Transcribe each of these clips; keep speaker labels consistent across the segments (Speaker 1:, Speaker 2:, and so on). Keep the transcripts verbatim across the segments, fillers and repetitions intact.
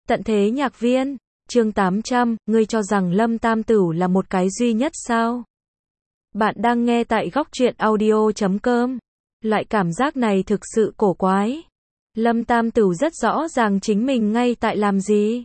Speaker 1: Tận thế nhạc viên, chương tám trăm, ngươi cho rằng Lâm Tam Tửu là một cái duy nhất sao? Bạn đang nghe tại góc truyện audio chấm com. Loại cảm giác này thực sự cổ quái. Lâm Tam Tửu rất rõ ràng chính mình ngay tại làm gì.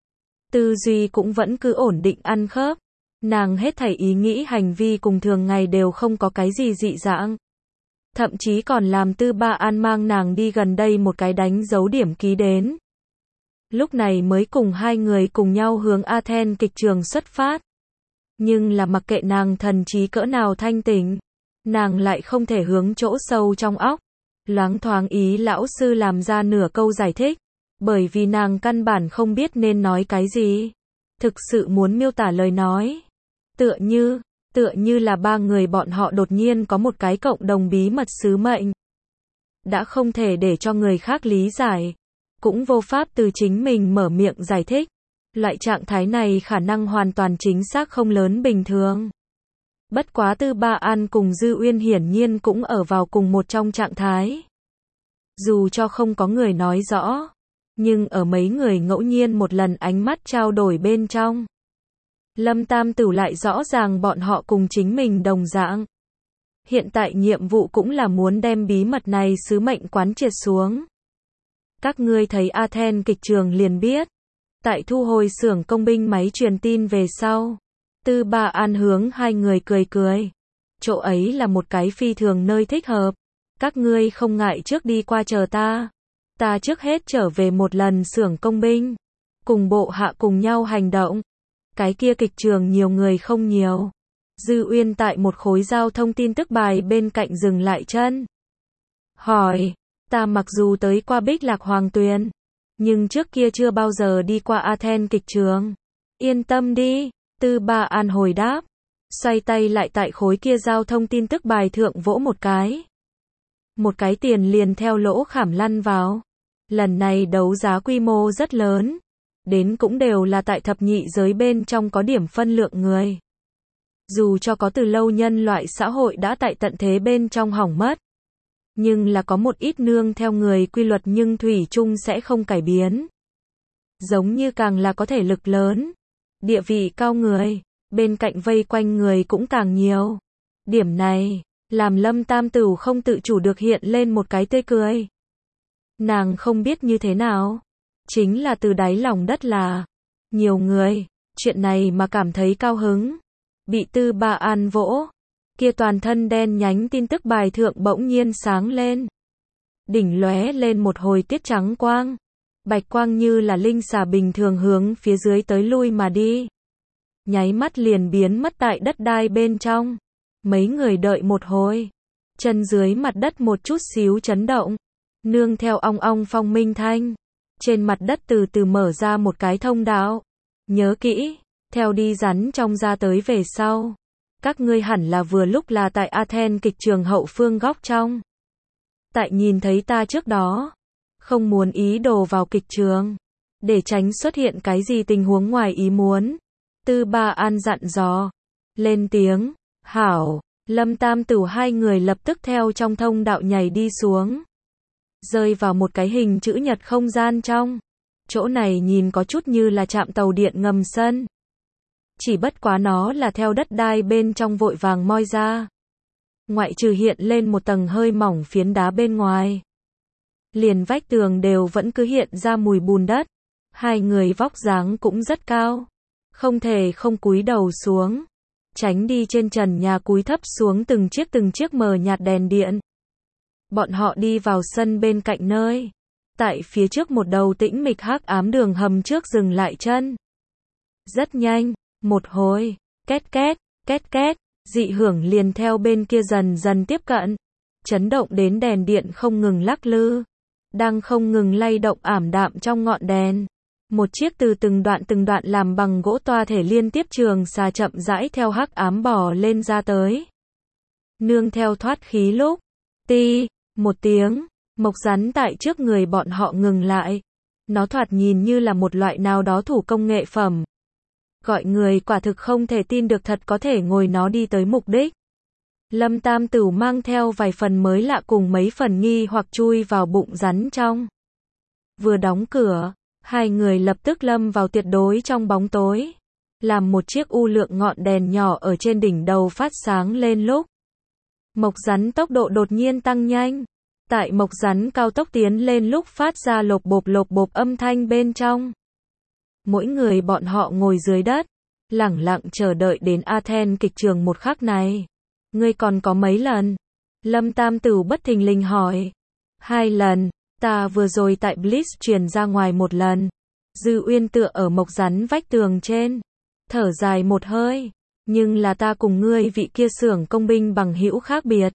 Speaker 1: Tư duy cũng vẫn cứ ổn định ăn khớp. Nàng hết thảy ý nghĩ hành vi cùng thường ngày đều không có cái gì dị dạng. Thậm chí còn làm Tư Ba An mang nàng đi gần đây một cái đánh dấu điểm ký đến. Lúc này mới cùng hai người cùng nhau hướng Athens kịch trường xuất phát. Nhưng là mặc kệ nàng thần trí cỡ nào thanh tỉnh, nàng lại không thể hướng chỗ sâu trong óc, loáng thoáng ý lão sư làm ra nửa câu giải thích, bởi vì nàng căn bản không biết nên nói cái gì. Thực sự muốn miêu tả lời nói. Tựa như, tựa như là ba người bọn họ đột nhiên có một cái cộng đồng bí mật sứ mệnh. Đã không thể để cho người khác lý giải. Cũng vô pháp từ chính mình mở miệng giải thích. Loại trạng thái này khả năng hoàn toàn chính xác không lớn bình thường. Bất quá Tư Ba An cùng Dư Uyên hiển nhiên cũng ở vào cùng một trong trạng thái. Dù cho không có người nói rõ, nhưng ở mấy người ngẫu nhiên một lần ánh mắt trao đổi bên trong, Lâm Tam Tửu lại rõ ràng bọn họ cùng chính mình đồng dạng. Hiện tại nhiệm vụ cũng là muốn đem bí mật này sứ mệnh quán triệt xuống. Các ngươi thấy Athens kịch trường liền biết. Tại thu hồi xưởng công binh máy truyền tin về sau, Tư Ba An hướng hai người cười cười. Chỗ ấy là một cái phi thường nơi thích hợp. Các ngươi không ngại trước đi qua chờ ta. Ta trước hết trở về một lần xưởng công binh. Cùng bộ hạ cùng nhau hành động. Cái kia kịch trường nhiều người không nhiều. Dư Uyên tại một khối giao thông tin tức bài bên cạnh dừng lại chân. Hỏi. Ta mặc dù tới qua Bích Lạc Hoàng Tuyền, nhưng trước kia chưa bao giờ đi qua Athens kịch trường. Yên tâm đi, Tư Ba An hồi đáp. Xoay tay lại tại khối kia giao thông tin tức bài thượng vỗ một cái. Một cái tiền liền theo lỗ khảm lăn vào. Lần này đấu giá quy mô rất lớn. Đến cũng đều là tại thập nhị giới bên trong có điểm phân lượng người. Dù cho có từ lâu nhân loại xã hội đã tại tận thế bên trong hỏng mất. Nhưng là có một ít nương theo người quy luật nhưng thủy chung sẽ không cải biến. Giống như càng là có thể lực lớn, địa vị cao người, bên cạnh vây quanh người cũng càng nhiều. Điểm này, làm Lâm Tam Tửu không tự chủ được hiện lên một cái tươi cười. Nàng không biết như thế nào. Chính là từ đáy lòng đất là, nhiều người, chuyện này mà cảm thấy cao hứng. Bị Tư Ba An vỗ. Kia toàn thân đen nhánh tin tức bài thượng bỗng nhiên sáng lên. Đỉnh lóe lên một hồi tiết trắng quang. Bạch quang như là linh xà bình thường hướng phía dưới tới lui mà đi. Nháy mắt liền biến mất tại đất đai bên trong. Mấy người đợi một hồi. Chân dưới mặt đất một chút xíu chấn động. Nương theo ong ong phong minh thanh. Trên mặt đất từ từ mở ra một cái thông đạo. Nhớ kỹ, theo đi rắn trong ra tới về sau. Các ngươi hẳn là vừa lúc là tại Athens kịch trường hậu phương góc trong. Tại nhìn thấy ta trước đó, không muốn ý đồ vào kịch trường, để tránh xuất hiện cái gì tình huống ngoài ý muốn. Tư Ba An dặn dò, lên tiếng, hảo, Lâm Tam Tửu hai người lập tức theo trong thông đạo nhảy đi xuống. Rơi vào một cái hình chữ nhật không gian trong. Chỗ này nhìn có chút như là trạm tàu điện ngầm sân. Chỉ bất quá nó là theo đất đai bên trong vội vàng moi ra. Ngoại trừ hiện lên một tầng hơi mỏng phiến đá bên ngoài. Liền vách tường đều vẫn cứ hiện ra mùi bùn đất. Hai người vóc dáng cũng rất cao. Không thể không cúi đầu xuống. Tránh đi trên trần nhà cúi thấp xuống từng chiếc từng chiếc mờ nhạt đèn điện. Bọn họ đi vào sân bên cạnh nơi. Tại phía trước một đầu tĩnh mịch hắc ám đường hầm trước dừng lại chân. Rất nhanh. Một hồi, két két, két két, dị hưởng liền theo bên kia dần dần tiếp cận. Chấn động đến đèn điện không ngừng lắc lư. Đang không ngừng lay động ảm đạm trong ngọn đèn. Một chiếc từ từng đoạn từng đoạn làm bằng gỗ toa thể liên tiếp trường xà chậm rãi theo hắc ám bò lên ra tới. Nương theo thoát khí lúc. Ti, một tiếng, mộc rắn tại trước người bọn họ ngừng lại. Nó thoạt nhìn như là một loại nào đó thủ công nghệ phẩm. Gọi người quả thực không thể tin được thật có thể ngồi nó đi tới mục đích. Lâm Tam Tửu mang theo vài phần mới lạ cùng mấy phần nghi hoặc chui vào bụng rắn trong. Vừa đóng cửa, Hai người lập tức lâm vào tuyệt đối trong bóng tối. Làm một chiếc u lượng ngọn đèn nhỏ ở trên đỉnh đầu phát sáng lên lúc. Mộc rắn tốc độ đột nhiên tăng nhanh. Tại mộc rắn cao tốc tiến lên lúc phát ra lộp bộp lộp bộp âm thanh bên trong. Mỗi người bọn họ ngồi dưới đất, lẳng lặng chờ đợi đến Athens kịch trường một khắc này. Ngươi còn có mấy lần? Lâm Tam Tửu bất thình lình hỏi. Hai lần, ta vừa rồi tại Blitz truyền ra ngoài một lần. Dư Uyên tựa ở mộc rắn vách tường trên, thở dài một hơi. Nhưng là ta cùng ngươi vị kia xưởng công binh bằng hữu khác biệt.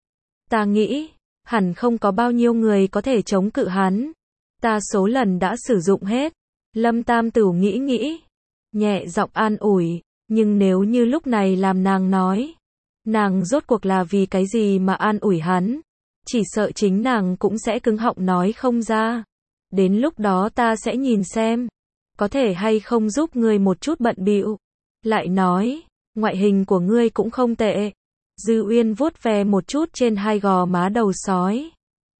Speaker 1: Ta nghĩ, hẳn không có bao nhiêu người có thể chống cự hắn. Ta số lần đã sử dụng hết. Lâm Tam Tửu nghĩ nghĩ, nhẹ giọng an ủi, nhưng nếu như lúc này làm nàng nói, nàng rốt cuộc là vì cái gì mà an ủi hắn, chỉ sợ chính nàng cũng sẽ cứng họng nói không ra. Đến lúc đó ta sẽ nhìn xem, có thể hay không giúp ngươi một chút bận bịu. Lại nói, ngoại hình của ngươi cũng không tệ. Dư Uyên vuốt ve một chút trên hai gò má đầu sói.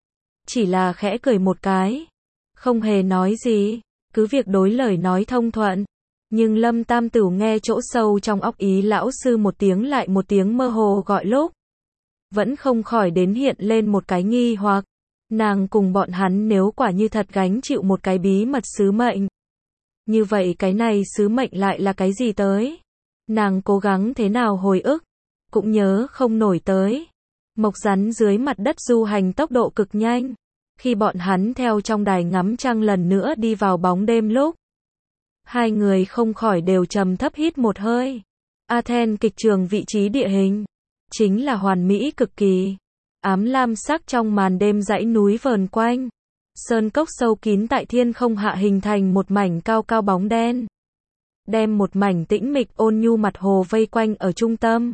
Speaker 1: Chỉ là khẽ cười một cái, không hề nói gì, cứ việc đối lời nói thông thuận. Nhưng Lâm Tam Tửu nghe chỗ sâu trong óc ý lão sư một tiếng lại một tiếng mơ hồ gọi lúc. Vẫn không khỏi đến hiện lên một cái nghi hoặc. Nàng cùng bọn hắn nếu quả như thật gánh chịu một cái bí mật sứ mệnh. Như vậy cái này sứ mệnh lại là cái gì tới? Nàng cố gắng thế nào hồi ức, cũng nhớ không nổi tới. Mộc rắn dưới mặt đất du hành tốc độ cực nhanh. Khi bọn hắn theo trong đài ngắm trăng lần nữa đi vào bóng đêm lúc. Hai người không khỏi đều trầm thấp hít một hơi. Athens kịch trường vị trí địa hình chính là hoàn mỹ cực kỳ. Ám lam sắc trong màn đêm dãy núi vờn quanh. Sơn cốc sâu kín tại thiên không hạ hình thành một mảnh cao cao bóng đen. Đem một mảnh tĩnh mịch ôn nhu mặt hồ vây quanh ở trung tâm.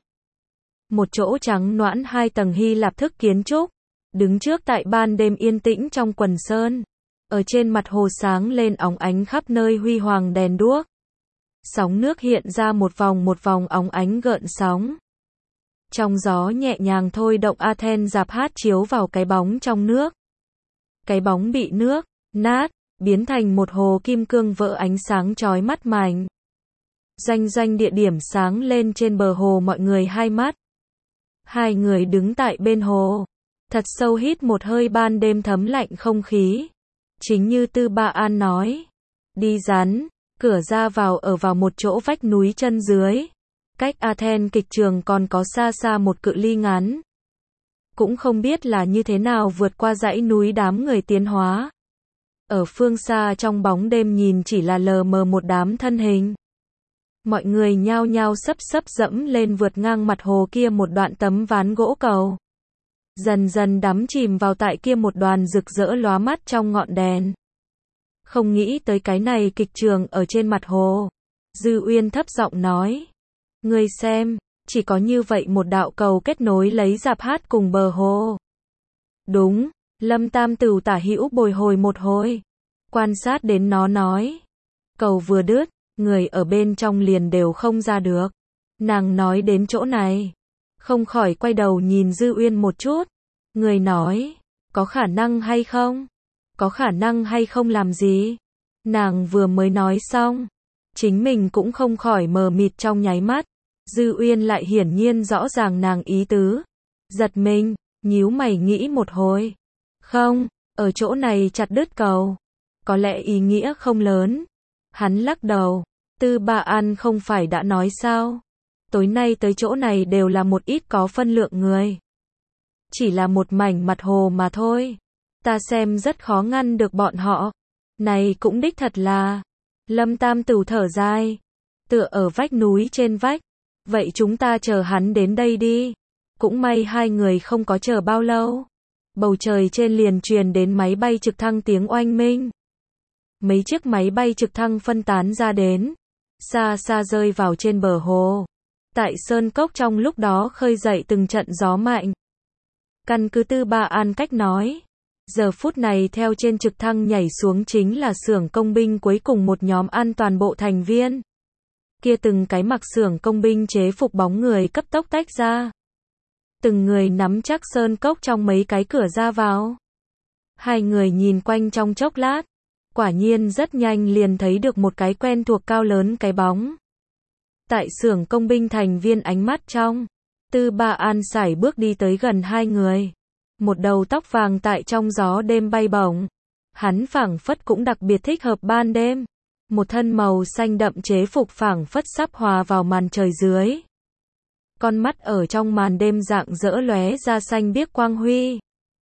Speaker 1: Một chỗ trắng noãn hai tầng Hy Lạp thức kiến trúc. Đứng trước tại ban đêm yên tĩnh trong quần sơn. Ở trên mặt hồ sáng lên óng ánh khắp nơi huy hoàng đèn đuốc. Sóng nước hiện ra một vòng một vòng óng ánh gợn sóng. Trong gió nhẹ nhàng thôi động Athens rạp hát chiếu vào cái bóng trong nước. Cái bóng bị nước, nát, biến thành một hồ kim cương vỡ ánh sáng chói mắt mảnh. Doanh doanh địa điểm sáng lên trên bờ hồ mọi người hai mắt. Hai người đứng tại bên hồ. Thật sâu hít một hơi ban đêm thấm lạnh không khí. Chính như Tư Ba An nói. Đi rắn, cửa ra vào ở vào một chỗ vách núi chân dưới. Cách Athens kịch trường còn có xa xa một cự ly ngắn. Cũng không biết là như thế nào vượt qua dãy núi đám người tiến hóa. Ở phương xa trong bóng đêm nhìn chỉ là lờ mờ một đám thân hình. Mọi người nhao nhao sấp sấp dẫm lên vượt ngang mặt hồ kia một đoạn tấm ván gỗ cầu. Dần dần đắm chìm vào tại kia một đoàn rực rỡ lóa mắt trong ngọn đèn. Không nghĩ tới cái này kịch trường ở trên mặt hồ. Dư Uyên thấp giọng nói. Ngươi xem, chỉ có như vậy một đạo cầu kết nối lấy rạp hát cùng bờ hồ. Đúng, Lâm Tam Tửu tả hữu bồi hồi một hồi. Quan sát đến nó nói. Cầu vừa đứt, người ở bên trong liền đều không ra được. Nàng nói đến chỗ này. Không khỏi quay đầu nhìn Dư Uyên một chút. Người nói, có khả năng hay không? Có khả năng hay không làm gì? Nàng vừa mới nói xong. Chính mình cũng không khỏi mờ mịt trong nháy mắt. Dư Uyên lại hiển nhiên rõ ràng nàng ý tứ. Giật mình, nhíu mày nghĩ một hồi. Không, ở chỗ này chặt đứt cầu. Có lẽ ý nghĩa không lớn. Hắn lắc đầu. Tư Ba An không phải đã nói sao? Tối nay tới chỗ này đều là một ít có phân lượng người. Chỉ là một mảnh mặt hồ mà thôi. Ta xem rất khó ngăn được bọn họ. Này cũng đích thật là. Lâm Tam Tửu thở dài. Tựa ở vách núi trên vách. Vậy chúng ta chờ hắn đến đây đi. Cũng may hai người không có chờ bao lâu. Bầu trời trên liền truyền đến máy bay trực thăng tiếng oanh minh. Mấy chiếc máy bay trực thăng phân tán ra đến. Xa xa rơi vào trên bờ hồ. Tại sơn cốc trong lúc đó khơi dậy từng trận gió mạnh. Căn cứ Tư Ba An cách nói. Giờ phút này theo trên trực thăng nhảy xuống chính là xưởng công binh cuối cùng một nhóm an toàn bộ thành viên. Kia từng cái mặc xưởng công binh chế phục bóng người cấp tốc tách ra. Từng người nắm chắc sơn cốc trong mấy cái cửa ra vào. Hai người nhìn quanh trong chốc lát. Quả nhiên rất nhanh liền thấy được một cái quen thuộc cao lớn cái bóng. Tại xưởng công binh thành viên ánh mắt trong, Tư Ba An sải bước đi tới gần hai người. Một đầu tóc vàng tại trong gió đêm bay bổng. Hắn phảng phất cũng đặc biệt thích hợp ban đêm. Một thân màu xanh đậm chế phục phảng phất sắp hòa vào màn trời dưới. Con mắt ở trong màn đêm rạng rỡ lóe ra xanh biếc quang huy.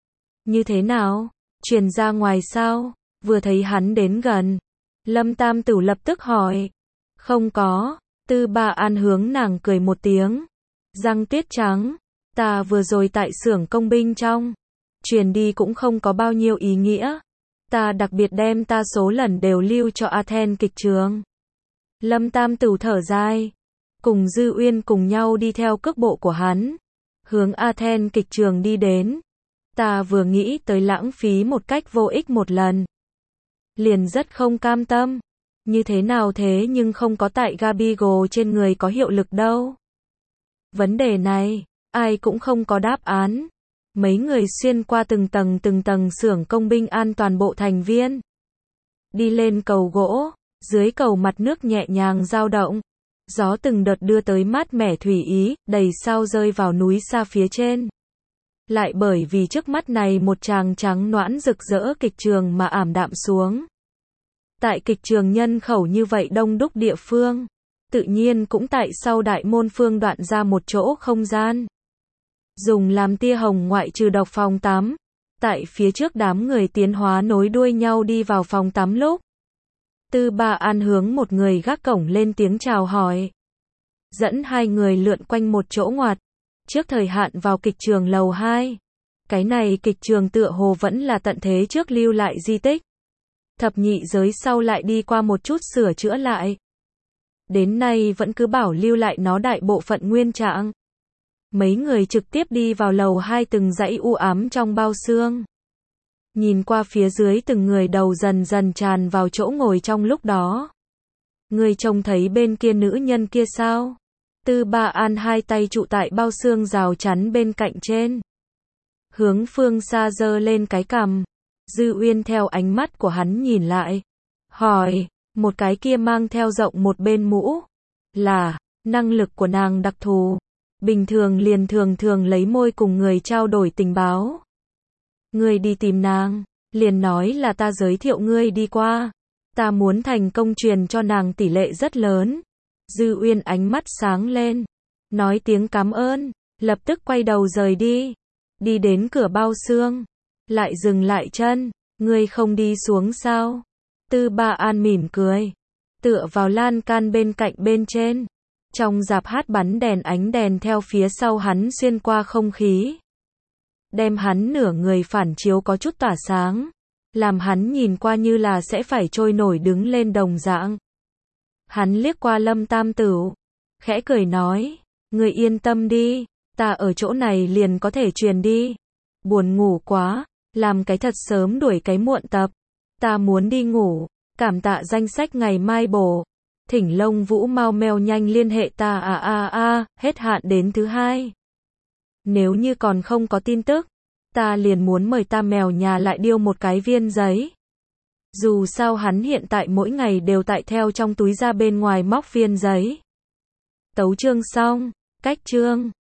Speaker 1: Như thế nào? Truyền ra ngoài sao? Vừa thấy hắn đến gần, Lâm Tam Tửu lập tức hỏi. Không có. Tư Ba An hướng nàng cười một tiếng. Răng tuyết trắng. Ta vừa rồi tại xưởng công binh trong. Truyền đi cũng không có bao nhiêu ý nghĩa. Ta đặc biệt đem ta số lần đều lưu cho Athens kịch trường. Lâm Tam Tửu thở dài. Cùng Dư Uyên cùng nhau đi theo cước bộ của hắn. Hướng Athens kịch trường đi đến. Ta vừa nghĩ tới lãng phí một cách vô ích một lần. Liền rất không cam tâm. Như thế nào thế nhưng không có tại Gabigo trên người có hiệu lực đâu. Vấn đề này, ai cũng không có đáp án. Mấy người xuyên qua từng tầng từng tầng xưởng công binh an toàn bộ thành viên. Đi lên cầu gỗ, dưới cầu mặt nước nhẹ nhàng dao động. Gió từng đợt đưa tới mát mẻ thủy ý, đầy sao rơi vào núi xa phía trên. Lại bởi vì trước mắt này một tràng trắng noãn rực rỡ kịch trường mà ảm đạm xuống. Tại kịch trường nhân khẩu như vậy đông đúc địa phương, tự nhiên cũng tại sau đại môn phương đoạn ra một chỗ không gian. Dùng làm tia hồng ngoại trừ độc phòng tắm. Tại phía trước đám người tiến hóa nối đuôi nhau đi vào phòng tắm lúc. Tư Ba An hướng một người gác cổng lên tiếng chào hỏi. Dẫn hai người lượn quanh một chỗ ngoặt. Trước thời hạn vào kịch trường lầu hai. Cái này kịch trường tựa hồ vẫn là tận thế trước lưu lại di tích. Thập nhị giới sau lại đi qua một chút sửa chữa lại. Đến nay vẫn cứ bảo lưu lại nó đại bộ phận nguyên trạng. Mấy người trực tiếp đi vào lầu hai từng dãy u ám trong bao xương. Nhìn qua phía dưới từng người đầu dần dần tràn vào chỗ ngồi trong lúc đó. Người trông thấy bên kia nữ nhân kia sao? Tư Ba An hai tay trụ tại bao xương rào chắn bên cạnh trên. Hướng phương xa giơ lên cái cằm. Dư Uyên theo ánh mắt của hắn nhìn lại. Hỏi, một cái kia mang theo rộng một bên mũ. Là, năng lực của nàng đặc thù. Bình thường liền thường thường lấy môi cùng người trao đổi tình báo. Ngươi đi tìm nàng, liền nói là ta giới thiệu ngươi đi qua. Ta muốn thành công truyền cho nàng tỷ lệ rất lớn. Dư Uyên ánh mắt sáng lên. Nói tiếng cảm ơn, lập tức quay đầu rời đi. Đi đến cửa bao xương. Lại dừng lại chân. Ngươi không đi xuống sao? Tư Ba An mỉm cười. Tựa vào lan can bên cạnh bên trên. Trong rạp hát bắn đèn ánh đèn theo phía sau hắn xuyên qua không khí. Đem hắn nửa người phản chiếu có chút tỏa sáng. Làm hắn nhìn qua như là sẽ phải trôi nổi đứng lên đồng dạng. Hắn liếc qua Lâm Tam Tửu. Khẽ cười nói. Ngươi yên tâm đi. Ta ở chỗ này liền có thể truyền đi. Buồn ngủ quá. Làm cái thật sớm đuổi cái muộn tập. Ta muốn đi ngủ. Cảm tạ danh sách ngày mai bổ. Thỉnh Lông Vũ mau mèo nhanh liên hệ ta à à à, hết hạn đến thứ hai. Nếu như còn không có tin tức, ta liền muốn mời ta mèo nhà lại điêu một cái viên giấy. Dù sao hắn hiện tại mỗi ngày đều tại theo trong túi ra bên ngoài móc viên giấy. Tấu chương xong, cách chương.